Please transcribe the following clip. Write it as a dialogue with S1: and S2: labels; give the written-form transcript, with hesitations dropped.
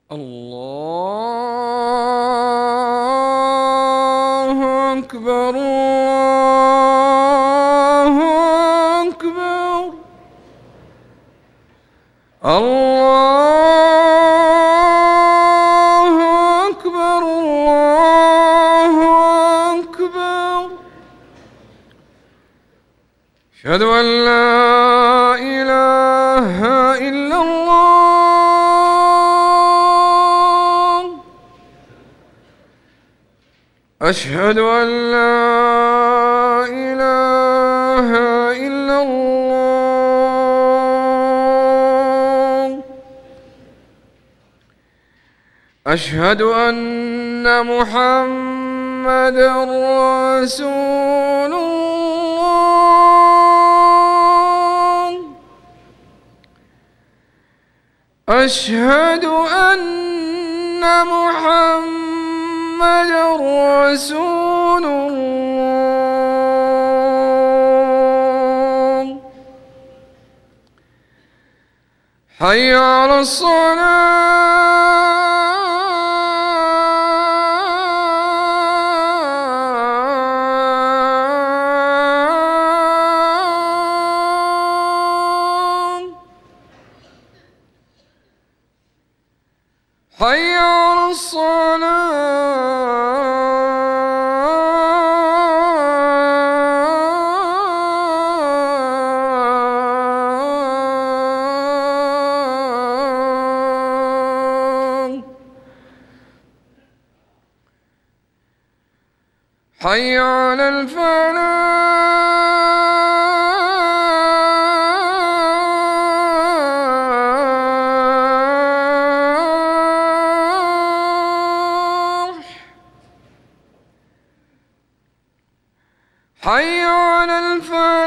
S1: الله أكبر الله أكبر الله أكبر الله أكبر. أشهد أن لا إله إلا الله. أشهد أن لا إله إلا الله. أشهد أن محمدًا رسول الله. أشهد أن محمدًا رسول الله. حي على الصلاة. حي على الصلاة. حي على الفلاح. حي على الفلاح.